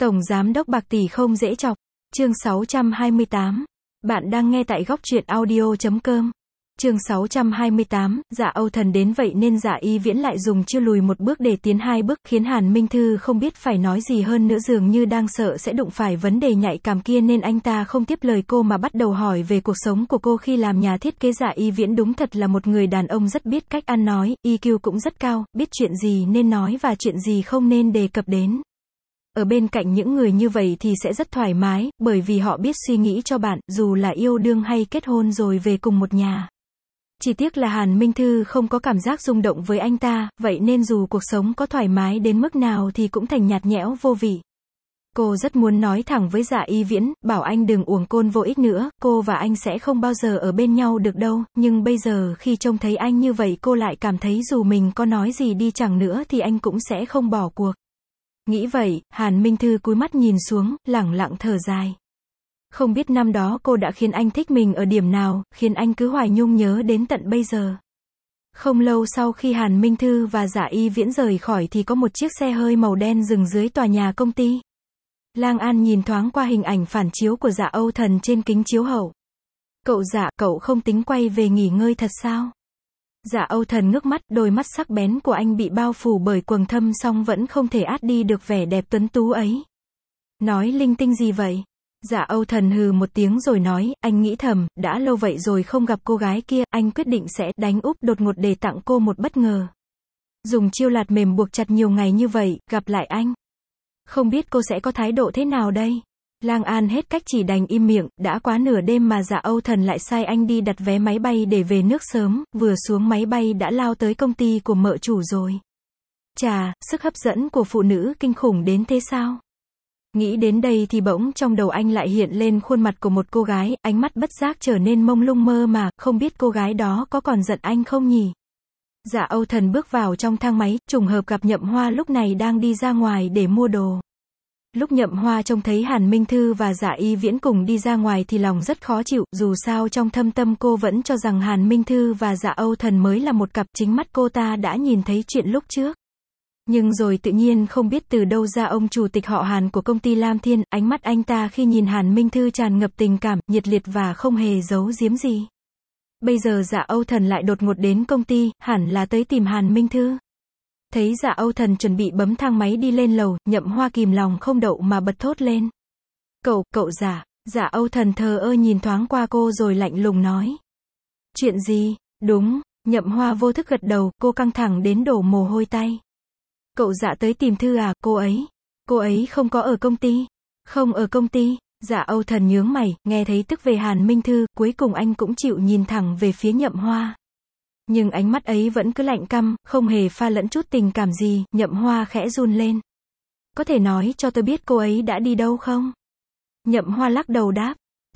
Tổng Giám đốc bạc tỷ không dễ chọc. Chương 628. Bạn đang nghe tại góc truyện audio.com. Chương 628, Dạ Âu Thần đến vậy nên Dạ Y Viễn lại dùng chiêu lùi một bước để tiến hai bước, khiến Hàn Minh Thư không biết phải nói gì hơn nữa, dường như đang sợ sẽ đụng phải vấn đề nhạy cảm kia nên anh ta không tiếp lời cô mà bắt đầu hỏi về cuộc sống của cô khi làm nhà thiết kế. Dạ Y Viễn đúng thật là một người đàn ông rất biết cách ăn nói, EQ cũng rất cao, biết chuyện gì nên nói và chuyện gì không nên đề cập đến. Ở bên cạnh những người như vậy thì sẽ rất thoải mái, bởi vì họ biết suy nghĩ cho bạn, dù là yêu đương hay kết hôn rồi về cùng một nhà. Chỉ tiếc là Hàn Minh Thư không có cảm giác rung động với anh ta, vậy nên dù cuộc sống có thoải mái đến mức nào thì cũng thành nhạt nhẽo vô vị. Cô rất muốn nói thẳng với Dạ Y Viễn, bảo anh đừng uổng côn vô ích nữa, cô và anh sẽ không bao giờ ở bên nhau được đâu, nhưng bây giờ khi trông thấy anh như vậy cô lại cảm thấy dù mình có nói gì đi chăng nữa thì anh cũng sẽ không bỏ cuộc. Nghĩ vậy, Hàn Minh Thư cúi mắt nhìn xuống, lẳng lặng thở dài. Không biết năm đó cô đã khiến anh thích mình ở điểm nào, khiến anh cứ hoài nhung nhớ đến tận bây giờ. Không lâu sau khi Hàn Minh Thư và Dạ Y Viễn rời khỏi thì có một chiếc xe hơi màu đen dừng dưới tòa nhà công ty. Lang An nhìn thoáng qua hình ảnh phản chiếu của Dạ Âu Thần trên kính chiếu hậu. Cậu Dạ, cậu không tính quay về nghỉ ngơi thật sao? Dạ Âu Thần ngước mắt, đôi mắt sắc bén của anh bị bao phủ bởi quầng thâm song vẫn không thể át đi được vẻ đẹp tuấn tú ấy. Nói linh tinh gì vậy? Dạ Âu Thần hừ một tiếng rồi nói, anh nghĩ thầm, đã lâu vậy rồi không gặp cô gái kia, anh quyết định sẽ đánh úp đột ngột để tặng cô một bất ngờ. Dùng chiêu lạt mềm buộc chặt nhiều ngày như vậy, gặp lại anh. Không biết cô sẽ có thái độ thế nào đây? Lang An hết cách chỉ đành im miệng, đã quá nửa đêm mà Dạ Âu Thần lại sai anh đi đặt vé máy bay để về nước sớm, vừa xuống máy bay đã lao tới công ty của mợ chủ rồi. Chà, sức hấp dẫn của phụ nữ kinh khủng đến thế sao? Nghĩ đến đây thì bỗng trong đầu anh lại hiện lên khuôn mặt của một cô gái, ánh mắt bất giác trở nên mông lung mơ mà, không biết cô gái đó có còn giận anh không nhỉ? Dạ Âu Thần bước vào trong thang máy, trùng hợp gặp Nhậm Hoa lúc này đang đi ra ngoài để mua đồ. Lúc Nhậm Hoa trông thấy Hàn Minh Thư và Dạ Y Viễn cùng đi ra ngoài thì lòng rất khó chịu, dù sao trong thâm tâm cô vẫn cho rằng Hàn Minh Thư và Dạ Âu Thần mới là một cặp, chính mắt cô ta đã nhìn thấy chuyện lúc trước. Nhưng rồi tự nhiên không biết từ đâu ra ông chủ tịch họ Hàn của công ty Lam Thiên, ánh mắt anh ta khi nhìn Hàn Minh Thư tràn ngập tình cảm, nhiệt liệt và không hề giấu giếm gì. Bây giờ Dạ Âu Thần lại đột ngột đến công ty, hẳn là tới tìm Hàn Minh Thư. Thấy Dạ Âu Thần chuẩn bị bấm thang máy đi lên lầu, Nhậm Hoa kìm lòng không đậu mà bật thốt lên. Cậu Dạ. Dạ Âu Thần thờ ơ nhìn thoáng qua cô rồi lạnh lùng nói. Chuyện gì? Đúng. Nhậm Hoa vô thức gật đầu, cô căng thẳng đến đổ mồ hôi tay. Cậu Dạ tới tìm Thư à? Cô ấy không có ở công ty. Không ở công ty. Dạ Âu Thần nhướng mày, nghe thấy tức về Hàn Minh Thư, cuối cùng anh cũng chịu nhìn thẳng về phía Nhậm Hoa. Nhưng ánh mắt ấy vẫn cứ lạnh căm, không hề pha lẫn chút tình cảm gì. Nhậm Hoa khẽ run lên. Có thể nói cho tôi biết cô ấy đã đi đâu không? Nhậm Hoa lắc đầu đáp.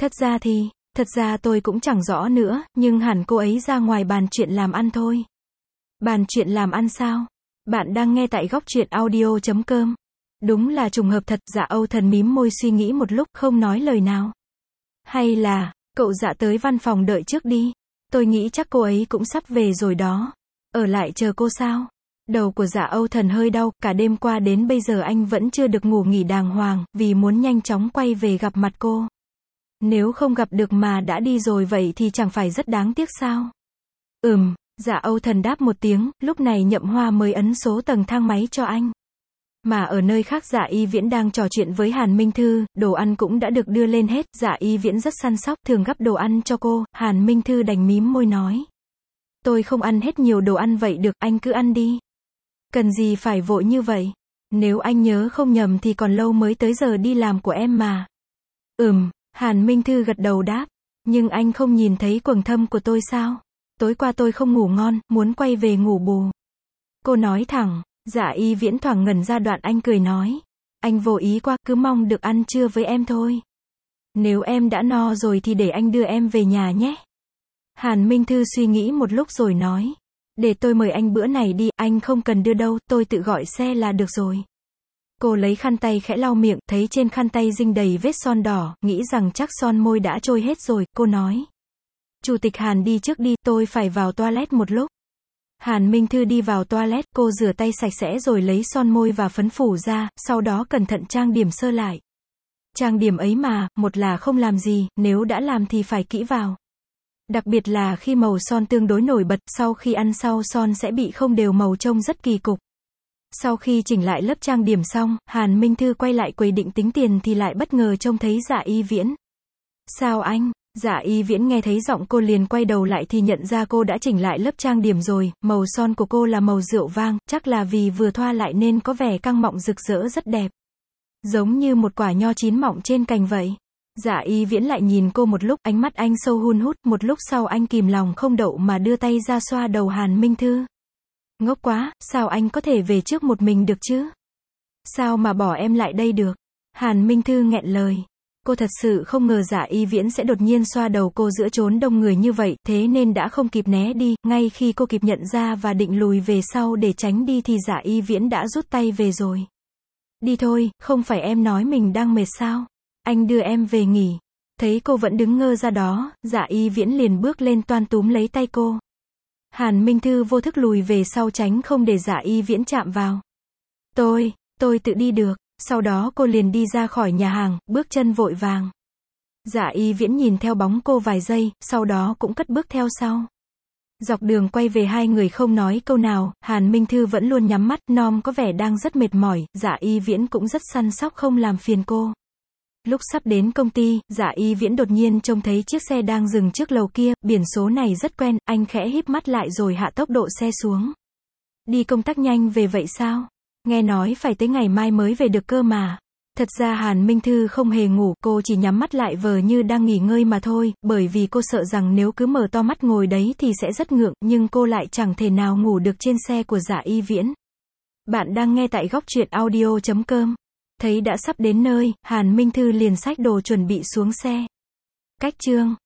Thật ra tôi cũng chẳng rõ nữa, nhưng hẳn cô ấy ra ngoài bàn chuyện làm ăn thôi. Bàn chuyện làm ăn sao? Bạn đang nghe tại góc truyện audio.com. Đúng là trùng hợp thật. Dạ Âu Thần mím môi suy nghĩ một lúc không nói lời nào. Hay là, cậu Dạ tới văn phòng đợi trước đi. Tôi nghĩ chắc cô ấy cũng sắp về rồi đó. Ở lại chờ cô sao? Đầu của Dạ Âu Thần hơi đau, cả đêm qua đến bây giờ anh vẫn chưa được ngủ nghỉ đàng hoàng, vì muốn nhanh chóng quay về gặp mặt cô. Nếu không gặp được mà đã đi rồi vậy thì chẳng phải rất đáng tiếc sao? Dạ Âu Thần đáp một tiếng, lúc này Nhậm Hoa mới ấn số tầng thang máy cho anh. Mà ở nơi khác Dạ Y Viễn đang trò chuyện với Hàn Minh Thư, đồ ăn cũng đã được đưa lên hết, Dạ Y Viễn rất săn sóc, thường gắp đồ ăn cho cô, Hàn Minh Thư đành mím môi nói. Tôi không ăn hết nhiều đồ ăn vậy được, anh cứ ăn đi. Cần gì phải vội như vậy? Nếu anh nhớ không nhầm thì còn lâu mới tới giờ đi làm của em mà. Hàn Minh Thư gật đầu đáp. Nhưng anh không nhìn thấy quầng thâm của tôi sao? Tối qua tôi không ngủ ngon, muốn quay về ngủ bù. Cô nói thẳng. Dạ Y Viễn thoảng ngẩn ra đoạn anh cười nói. Anh vô ý qua, cứ mong được ăn trưa với em thôi. Nếu em đã no rồi thì để anh đưa em về nhà nhé. Hàn Minh Thư suy nghĩ một lúc rồi nói. Để tôi mời anh bữa này đi, anh không cần đưa đâu, tôi tự gọi xe là được rồi. Cô lấy khăn tay khẽ lau miệng, thấy trên khăn tay dinh đầy vết son đỏ, nghĩ rằng chắc son môi đã trôi hết rồi, cô nói. Chủ tịch Hàn đi trước đi, tôi phải vào toilet một lúc. Hàn Minh Thư đi vào toilet, cô rửa tay sạch sẽ rồi lấy son môi và phấn phủ ra, sau đó cẩn thận trang điểm sơ lại. Trang điểm ấy mà, một là không làm gì, nếu đã làm thì phải kỹ vào. Đặc biệt là khi màu son tương đối nổi bật, sau khi ăn sau son sẽ bị không đều màu trông rất kỳ cục. Sau khi chỉnh lại lớp trang điểm xong, Hàn Minh Thư quay lại quầy định tính tiền thì lại bất ngờ trông thấy Dạ Y Viễn. Sao anh? Dạ Y Viễn nghe thấy giọng cô liền quay đầu lại thì nhận ra cô đã chỉnh lại lớp trang điểm rồi, màu son của cô là màu rượu vang, chắc là vì vừa thoa lại nên có vẻ căng mọng rực rỡ rất đẹp. Giống như một quả nho chín mọng trên cành vậy. Dạ Y Viễn lại nhìn cô một lúc, ánh mắt anh sâu hun hút, một lúc sau anh kìm lòng không đậu mà đưa tay ra xoa đầu Hàn Minh Thư. Ngốc quá, sao anh có thể về trước một mình được chứ? Sao mà bỏ em lại đây được? Hàn Minh Thư nghẹn lời. Cô thật sự không ngờ Dạ Y Viễn sẽ đột nhiên xoa đầu cô giữa chốn đông người như vậy, thế nên đã không kịp né đi, ngay khi cô kịp nhận ra và định lùi về sau để tránh đi thì Dạ Y Viễn đã rút tay về rồi. Đi thôi, không phải em nói mình đang mệt sao? Anh đưa em về nghỉ. Thấy cô vẫn đứng ngơ ra đó, Dạ Y Viễn liền bước lên toan túm lấy tay cô. Hàn Minh Thư vô thức lùi về sau tránh không để Dạ Y Viễn chạm vào. Tôi tự đi được. Sau đó cô liền đi ra khỏi nhà hàng, bước chân vội vàng. Dạ Y Viễn nhìn theo bóng cô vài giây, sau đó cũng cất bước theo sau. Dọc đường quay về hai người không nói câu nào, Hàn Minh Thư vẫn luôn nhắm mắt, Nom có vẻ đang rất mệt mỏi, Dạ Y Viễn cũng rất săn sóc không làm phiền cô. Lúc sắp đến công ty, Dạ Y Viễn đột nhiên trông thấy chiếc xe đang dừng trước lầu kia, biển số này rất quen, anh khẽ híp mắt lại rồi hạ tốc độ xe xuống. Đi công tác nhanh về vậy sao? Nghe nói phải tới ngày mai mới về được cơ mà. Thật ra Hàn Minh Thư không hề ngủ, cô chỉ nhắm mắt lại vờ như đang nghỉ ngơi mà thôi, bởi vì cô sợ rằng nếu cứ mở to mắt ngồi đấy thì sẽ rất ngượng, nhưng cô lại chẳng thể nào ngủ được trên xe của Dạ Y Viễn. Bạn đang nghe tại Góc Truyện Audio.com. Thấy đã sắp đến nơi, Hàn Minh Thư liền xách đồ chuẩn bị xuống xe. Cách chương